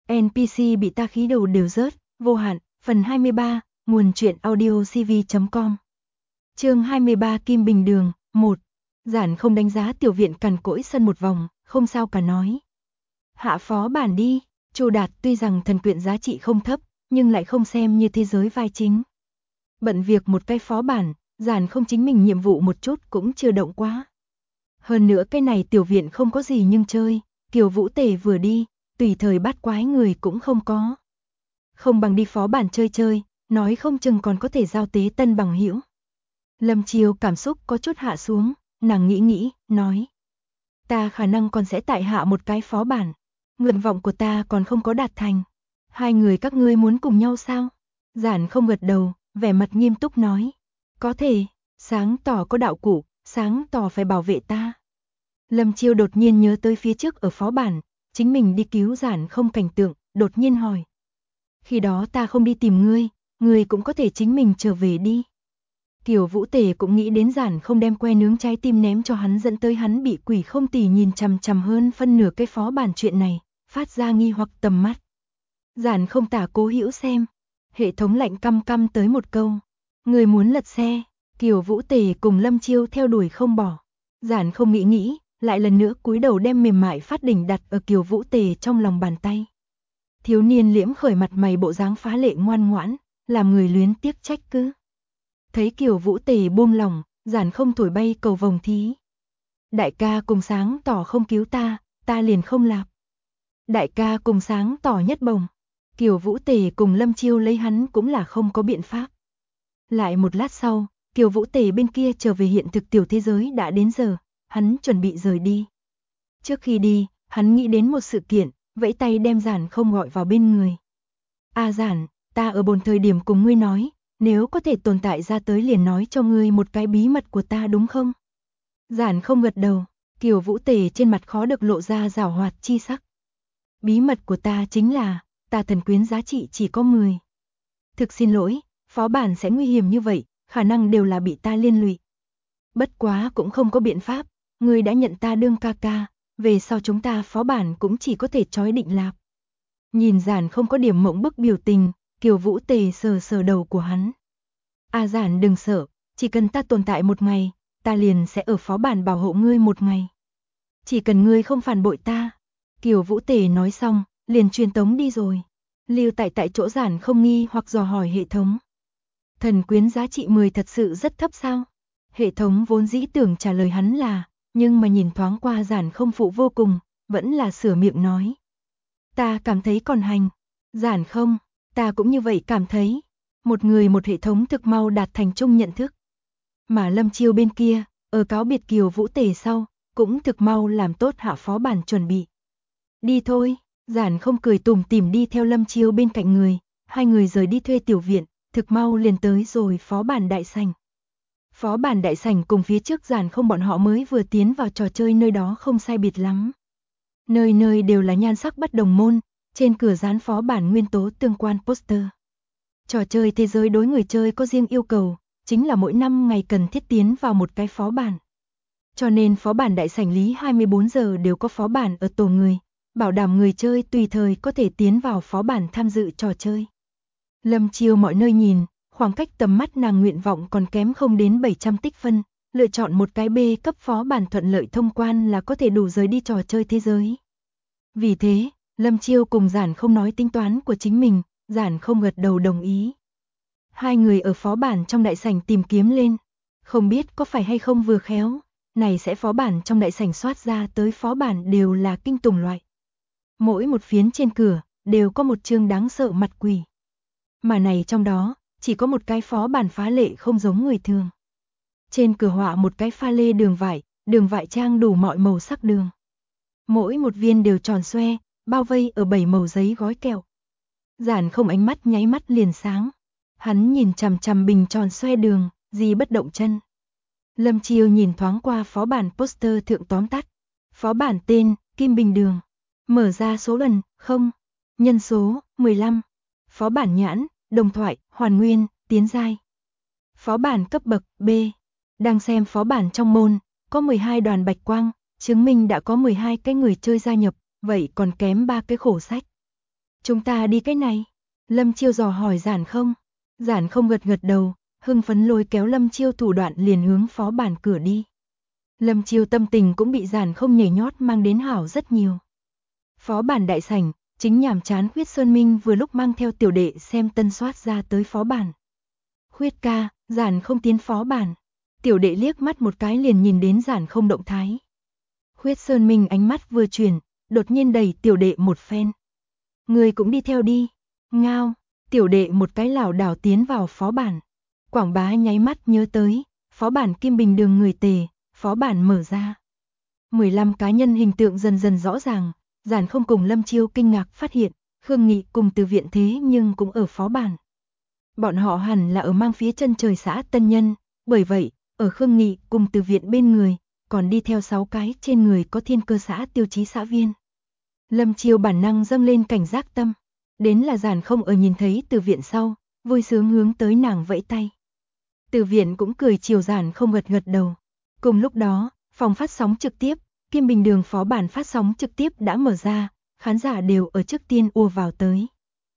NPC bị ta khí đầu đều rớt, vô hạn, phần 23, nguồn truyện audio cv.com. Chương 23 Kim Bình Đường, 1. Giản không đánh giá tiểu viện cằn cỗi sân một vòng, không sao cả nói. Hạ phó bản đi, Chu Đạt tuy rằng thần quyện giá trị không thấp, nhưng lại không xem như thế giới vai chính. Bận việc một cái phó bản, Giản không chính mình nhiệm vụ một chút cũng chưa động quá. Hơn nữa cái này tiểu viện không có gì nhưng chơi, Kiều Vũ Tề vừa đi, tùy thời bắt quái người cũng không có. Không bằng đi phó bản chơi chơi, nói không chừng còn có thể giao tế tân bằng hữu. Lâm Chiêu cảm xúc có chút hạ xuống, nàng nghĩ, nói. Ta khả năng còn sẽ tại hạ một cái phó bản. Nguyện vọng của ta còn không có đạt thành. Hai người các ngươi muốn cùng nhau sao? Giản không gật đầu, vẻ mặt nghiêm túc nói. Có thể, sáng tỏ có đạo cụ, sáng tỏ phải bảo vệ ta. Lâm Chiêu đột nhiên nhớ tới phía trước ở phó bản, chính mình đi cứu Giản không cảnh tượng, đột nhiên hỏi. Khi đó ta không đi tìm ngươi cũng có thể chính mình trở về đi. Kiều Vũ Tề cũng nghĩ đến Giản không đem que nướng trái tim ném cho hắn dẫn tới hắn bị quỷ không tỉ nhìn chằm chằm hơn phân nửa cái phó bản chuyện này, phát ra nghi hoặc tầm mắt. Giản không tả Cố Hữu xem, hệ thống lạnh căm căm tới một câu. Người muốn lật xe, Kiều Vũ Tề cùng Lâm Chiêu theo đuổi không bỏ. Giản không nghĩ, lại lần nữa cúi đầu đem mềm mại phát đỉnh đặt ở Kiều Vũ Tề trong lòng bàn tay. Thiếu niên liễm khởi mặt mày bộ dáng phá lệ ngoan ngoãn, làm người luyến tiếc trách cứ. Thấy Kiều Vũ Tề buông lòng, Giản không thổi bay cầu vồng thí. Đại ca cùng sáng tỏ không cứu ta liền không lạp. Đại ca cùng sáng tỏ nhất bồng. Kiều Vũ Tề cùng Lâm Chiêu lấy hắn cũng là không có biện pháp. Lại một lát sau, Kiều Vũ Tề bên kia trở về hiện thực tiểu thế giới đã đến giờ, hắn chuẩn bị rời đi. Trước khi đi, hắn nghĩ đến một sự kiện, vẫy tay đem Giản không gọi vào bên người. Giản, ta ở bồn thời điểm cùng ngươi nói, nếu có thể tồn tại ra tới liền nói cho ngươi một cái bí mật của ta đúng không? Giản không gật đầu, Kiều Vũ Tề trên mặt khó được lộ ra giảo hoạt chi sắc. Bí mật của ta chính là, ta thần quyến giá trị chỉ có 10. Thực xin lỗi, phó bản sẽ nguy hiểm như vậy, khả năng đều là bị ta liên lụy. Bất quá cũng không có biện pháp, ngươi đã nhận ta đương ca ca, về sau chúng ta phó bản cũng chỉ có thể trói định lạp. Nhìn Giản không có điểm mộng bức biểu tình, Kiều Vũ Tề sờ đầu của hắn. Giản đừng sợ, chỉ cần ta tồn tại một ngày, ta liền sẽ ở phó bản bảo hộ ngươi một ngày. Chỉ cần ngươi không phản bội ta. Kiều Vũ Tề nói xong, liền truyền tống đi rồi. Lưu tại chỗ Giản không nghi hoặc dò hỏi hệ thống. Thần quyến giá trị 10 thật sự rất thấp sao? Hệ thống vốn dĩ tưởng trả lời hắn là, nhưng mà nhìn thoáng qua Giản không phụ vô cùng, vẫn là sửa miệng nói. Ta cảm thấy còn hành. Giản không, ta cũng như vậy cảm thấy. Một người một hệ thống thực mau đạt thành chung nhận thức. Mà Lâm Chiêu bên kia, ở cáo biệt Kiều Vũ Tề sau, cũng thực mau làm tốt hạ phó bản chuẩn bị. Đi thôi, Giản không cười tủm tỉm đi theo Lâm Chiêu bên cạnh người, hai người rời đi thuê tiểu viện, thực mau liền tới rồi phó bản đại sảnh. Phó bản đại sảnh cùng phía trước Giản không bọn họ mới vừa tiến vào trò chơi nơi đó không sai biệt lắm. Nơi nơi đều là nhan sắc bất đồng môn, trên cửa dán phó bản nguyên tố tương quan poster. Trò chơi thế giới đối người chơi có riêng yêu cầu, chính là mỗi 5 ngày cần thiết tiến vào một cái phó bản. Cho nên phó bản đại sảnh lý 24 giờ đều có phó bản ở tổ người, bảo đảm người chơi tùy thời có thể tiến vào phó bản tham dự trò chơi. Lâm Chiêu mọi nơi nhìn, khoảng cách tầm mắt nàng nguyện vọng còn kém không đến 700 tích phân, lựa chọn một cái B cấp phó bản thuận lợi thông quan là có thể đủ rời đi trò chơi thế giới. Vì thế, Lâm Chiêu cùng Giản không nói tính toán của chính mình, Giản không gật đầu đồng ý. Hai người ở phó bản trong đại sảnh tìm kiếm lên, không biết có phải hay không vừa khéo, này sẽ phó bản trong đại sảnh soát ra tới phó bản đều là kinh tủng loại. Mỗi một phiến trên cửa, đều có một chương đáng sợ mặt quỷ. Mà này trong đó, chỉ có một cái phó bản phá lệ không giống người thường. Trên cửa họa một cái pha lê đường vải trang đủ mọi màu sắc đường. Mỗi một viên đều tròn xoe, bao vây ở 7 màu giấy gói kẹo. Giản không ánh mắt nháy mắt liền sáng. Hắn nhìn chằm chằm bình tròn xoe đường, gì bất động chân. Lâm Chiêu nhìn thoáng qua phó bản poster thượng tóm tắt. Phó bản tên, Kim Bình Đường. Mở ra số lần, 0. Nhân số, 15. Phó bản nhãn, đồng thoại, hoàn nguyên, tiến giai. Phó bản cấp bậc, B. Đang xem phó bản trong môn, có 12 đoàn bạch quang, chứng minh đã có 12 cái người chơi gia nhập, vậy còn kém 3 cái khổ sách. Chúng ta đi cái này. Lâm Chiêu dò hỏi Giản Không. Giản Không gật gật đầu, hưng phấn lôi kéo Lâm Chiêu thủ đoạn liền hướng phó bản cửa đi. Lâm Chiêu tâm tình cũng bị Giản Không nhảy nhót mang đến hảo rất nhiều. Phó bản đại sảnh, chính nhàm chán Khuyết Sơn Minh vừa lúc mang theo tiểu đệ xem tân soát ra tới phó bản. Khuyết ca, Giản Không tiến phó bản. Tiểu đệ liếc mắt một cái liền nhìn đến Giản Không động thái. Khuyết Sơn Minh ánh mắt vừa chuyển, đột nhiên đẩy tiểu đệ một phen. Người cũng đi theo đi. Ngao, tiểu đệ một cái lảo đảo tiến vào phó bản. Quảng Bá nháy mắt nhớ tới, phó bản Kim Bình Đường người tề, phó bản mở ra. 15 cá nhân hình tượng dần dần rõ ràng, Giản Không cùng Lâm Chiêu kinh ngạc phát hiện, Khương Nghị cùng Từ Viện thế nhưng cũng ở phó bản. Bọn họ hẳn là ở mang phía chân trời xã Tân Nhân, bởi vậy, ở Khương Nghị cùng Từ Viện bên người, còn đi theo 6 cái trên người có thiên cơ xã tiêu chí xã viên. Lâm Chiêu bản năng dâng lên cảnh giác tâm, đến là Giản Không ở nhìn thấy Từ Viện sau, vui sướng hướng tới nàng vẫy tay. Từ Viện cũng cười chiều Giản Không gật gật đầu. Cùng lúc đó, phòng phát sóng trực tiếp, Kim Bình Đường phó bản phát sóng trực tiếp đã mở ra, khán giả đều ở trước tiên ùa vào tới.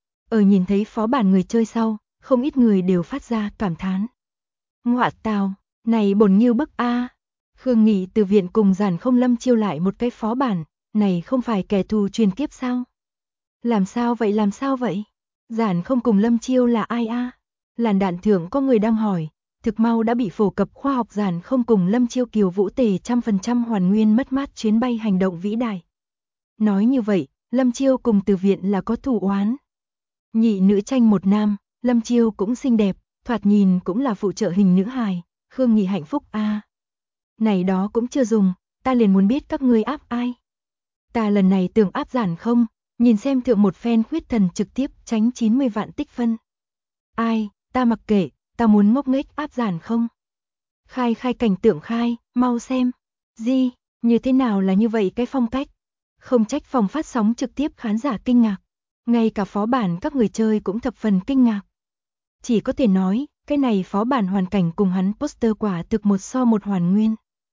Ở nhìn thấy phó bản người chơi sau, không ít người đều phát ra cảm thán. Ngoạ tào, này bổn như bức a. Khương Nghị Từ Viện cùng Giản Không Lâm Chiêu lại một cái phó bản, này không phải kẻ thù truyền kiếp sao? Làm sao vậy? Giản Không cùng Lâm Chiêu là ai a? Làn đạn thượng có người đang hỏi, thực mau đã bị phổ cập khoa học. Giản Không cùng Lâm Chiêu Kiều Vũ Tề 100% hoàn nguyên mất mát chuyến bay hành động vĩ đại. Nói như vậy, Lâm Chiêu cùng Từ Viện là có thù oán. Nhị nữ tranh một nam, Lâm Chiêu cũng xinh đẹp, thoạt nhìn cũng là phụ trợ hình nữ hài, Khương Nghị hạnh phúc a. Này đó cũng chưa dùng, ta liền muốn biết các ngươi áp ai. Ta lần này tưởng áp Giản Không, nhìn xem thượng một phen Khuyết Thần trực tiếp tránh 90 vạn tích phân. Ai, ta mặc kệ, ta muốn ngốc nghếch áp Giản Không. Khai cảnh tượng khai, mau xem. Gì, như thế nào là như vậy cái phong cách? Không trách phòng phát sóng trực tiếp khán giả kinh ngạc. Ngay cả phó bản các người chơi cũng thập phần kinh ngạc. Chỉ có thể nói, cái này phó bản hoàn cảnh cùng hắn poster quả thực một so một hoàn nguyên.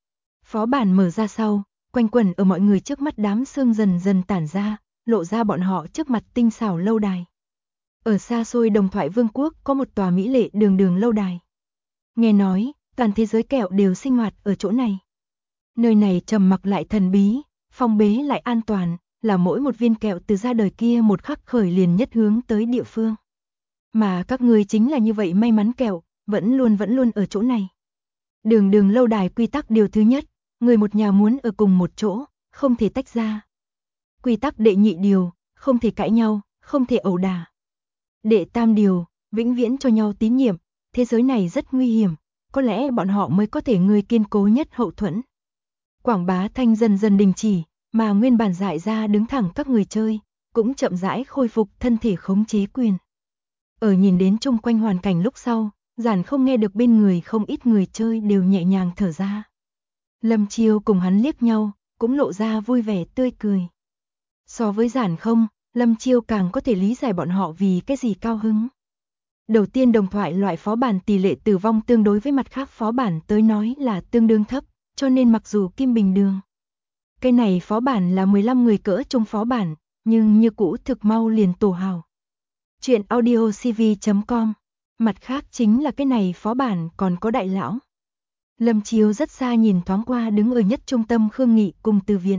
Phó bản mở ra sau, quanh quẩn ở mọi người trước mắt đám sương dần dần tản ra, lộ ra bọn họ trước mặt tinh xảo lâu đài. Ở xa xôi Đồng Thoại Vương quốc có một tòa mỹ lệ đường lâu đài. Nghe nói, toàn thế giới kẹo đều sinh hoạt ở chỗ này. Nơi này trầm mặc lại thần bí, phong bế lại an toàn, là mỗi một viên kẹo từ ra đời kia một khắc khởi liền nhất hướng tới địa phương. Mà các ngươi chính là như vậy may mắn kẹo, vẫn luôn ở chỗ này. Đường lâu đài quy tắc điều thứ nhất, người một nhà muốn ở cùng một chỗ, không thể tách ra. Quy tắc đệ nhị điều, không thể cãi nhau, không thể ẩu đả. Đệ tam điều, vĩnh viễn cho nhau tín nhiệm, thế giới này rất nguy hiểm, có lẽ bọn họ mới có thể người kiên cố nhất hậu thuẫn. Quảng bá thanh dần dần đình chỉ, mà nguyên bản dại ra đứng thẳng các người chơi, cũng chậm rãi khôi phục thân thể khống chế quyền. Ở nhìn đến chung quanh hoàn cảnh lúc sau, Giản Không nghe được bên người không ít người chơi đều nhẹ nhàng thở ra. Lâm Chiêu cùng hắn liếc nhau, cũng lộ ra vui vẻ tươi cười. So với Giản Không, Lâm Chiêu càng có thể lý giải bọn họ vì cái gì cao hứng. Đầu tiên Đồng Thoại loại phó bản tỷ lệ tử vong tương đối với mặt khác phó bản tới nói là tương đương thấp, cho nên mặc dù Kim Bình Đường cái này phó bản là 15 người cỡ trung phó bản, nhưng như cũ thực mau liền tổ hào. Chuyện audiocv.com. Mặt khác chính là cái này phó bản còn có đại lão. Lâm Chiêu rất xa nhìn thoáng qua đứng ở nhất trung tâm Khương Nghị cùng Từ Viện.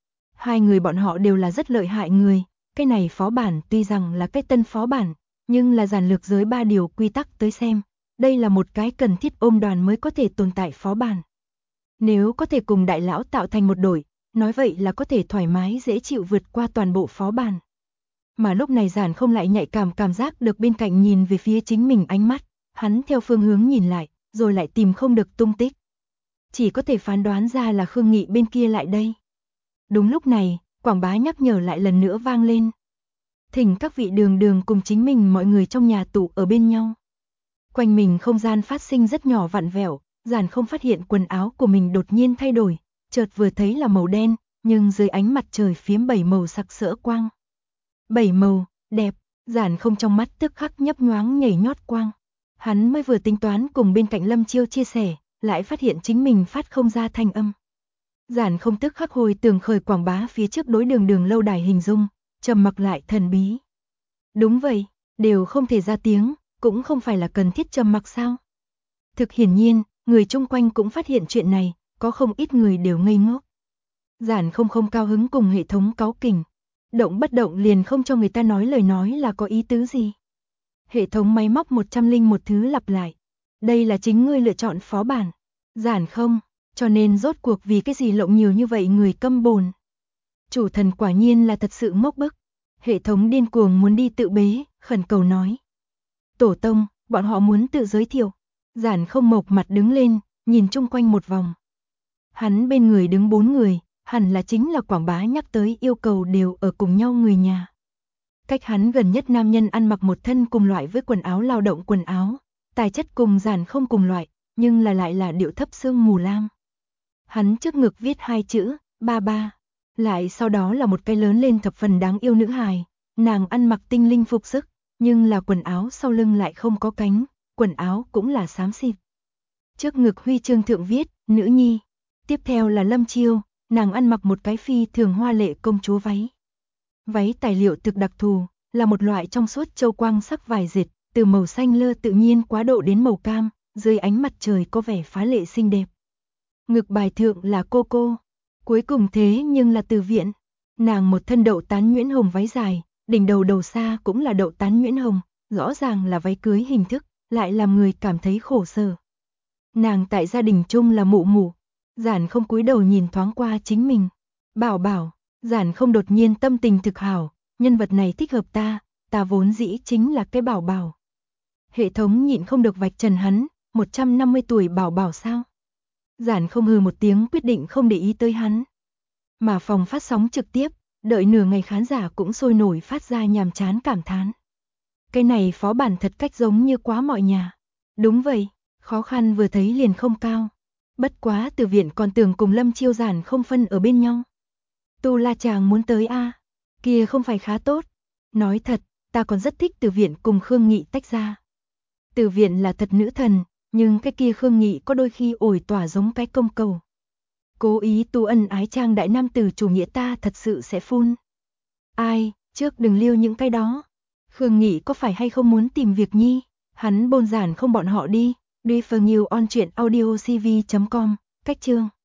Hai người bọn họ đều là rất lợi hại người, cái này phó bản tuy rằng là cái tân phó bản, nhưng là giản lược giới 3 điều quy tắc tới xem, đây là một cái cần thiết ôm đoàn mới có thể tồn tại phó bản. Nếu có thể cùng đại lão tạo thành một đội, nói vậy là có thể thoải mái dễ chịu vượt qua toàn bộ phó bản. Mà lúc này Giản Không lại nhạy cảm giác được bên cạnh nhìn về phía chính mình ánh mắt, hắn theo phương hướng nhìn lại, rồi lại tìm không được tung tích. Chỉ có thể phán đoán ra là Khương Nghị bên kia lại đây. Đúng lúc này, quảng bá nhắc nhở lại lần nữa vang lên. Thỉnh các vị đường cùng chính mình mọi người trong nhà tụ ở bên nhau. Quanh mình không gian phát sinh rất nhỏ vặn vẹo, Giản Không phát hiện quần áo của mình đột nhiên thay đổi, chợt vừa thấy là màu đen, nhưng dưới ánh mặt trời phiếm 7 màu sặc sỡ quang. 7 màu, đẹp, Giản Không trong mắt tức khắc nhấp nhoáng nhảy nhót quang. Hắn mới vừa tính toán cùng bên cạnh Lâm Chiêu chia sẻ, lại phát hiện chính mình phát không ra thanh âm. Giản Không tức khắc hồi tưởng khởi quảng bá phía trước đối đường lâu đài hình dung, trầm mặc lại thần bí. Đúng vậy, đều không thể ra tiếng, cũng không phải là cần thiết trầm mặc sao. Thực hiển nhiên, người chung quanh cũng phát hiện chuyện này, có không ít người đều ngây ngốc. Giản không cao hứng cùng hệ thống cáu kỉnh. Động bất động liền không cho người ta nói lời nói là có ý tứ gì. Hệ thống máy móc 101 thứ lặp lại. Đây là chính ngươi lựa chọn phó bản. Giản không, cho nên rốt cuộc vì cái gì lộng nhiều như vậy người câm bồn. Chủ thần quả nhiên là thật sự ngốc bức. Hệ thống điên cuồng muốn đi tự bế, khẩn cầu nói. Tổ tông, bọn họ muốn tự giới thiệu. Giản không mộc mặt đứng lên, nhìn chung quanh một vòng. Hắn bên người đứng 4 người, hẳn là chính là quảng bá nhắc tới yêu cầu đều ở cùng nhau người nhà. Cách hắn gần nhất nam nhân ăn mặc một thân cùng loại với quần áo lao động quần áo, tài chất cùng Giản không cùng loại, nhưng lại là điệu thấp sương mù lam. Hắn trước ngực viết 2 chữ, ba ba, lại sau đó là một cái lớn lên thập phần đáng yêu nữ hài, nàng ăn mặc tinh linh phục sức, nhưng là quần áo sau lưng lại không có cánh, quần áo cũng là xám xịt. Trước ngực huy chương thượng viết, nữ nhi. Tiếp theo là Lâm Chiêu, nàng ăn mặc một cái phi thường hoa lệ công chúa váy. Váy tài liệu thực đặc thù, là một loại trong suốt châu quang sắc vải dệt, từ màu xanh lơ tự nhiên quá độ đến màu cam, dưới ánh mặt trời có vẻ phá lệ xinh đẹp. Ngực bài thượng là Cô. Cuối cùng thế nhưng là Từ Viện. Nàng một thân đậu tán nhuyễn hồng váy dài, đỉnh đầu đầu xa cũng là đậu tán nhuyễn hồng, rõ ràng là váy cưới hình thức, lại làm người cảm thấy khổ sở. Nàng tại gia đình chung là mụ mụ. Giản không cúi đầu nhìn thoáng qua chính mình. Bảo, Giản không đột nhiên tâm tình thực hảo, nhân vật này thích hợp ta vốn dĩ chính là cái bảo. Hệ thống nhịn không được vạch trần hắn, 150 tuổi bảo sao. Giản không hừ một tiếng quyết định không để ý tới hắn. Mà phòng phát sóng trực tiếp, đợi nửa ngày khán giả cũng sôi nổi phát ra nhàm chán cảm thán. Cái này phó bản thật cách giống như quá mọi nhà. Đúng vậy, khó khăn vừa thấy liền không cao. Bất quá Từ Viện còn tưởng cùng Lâm Chiêu Giản không phân ở bên nhau. Tu La chàng muốn tới a, kia không phải khá tốt. Nói thật, ta còn rất thích Từ Viện cùng Khương Nghị tách ra. Từ Viện là thật nữ thần, nhưng cái kia Khương Nghị có đôi khi ổi tỏa giống cái công cầu. Cố ý tu ân ái trang đại nam tử chủ nghĩa ta thật sự sẽ phun. Ai, trước đừng liêu những cái đó. Khương Nghị có phải hay không muốn tìm việc nhi, hắn bôn Giản không bọn họ đi. Đi phần nhiều on truyện audiocv.com, cách chương.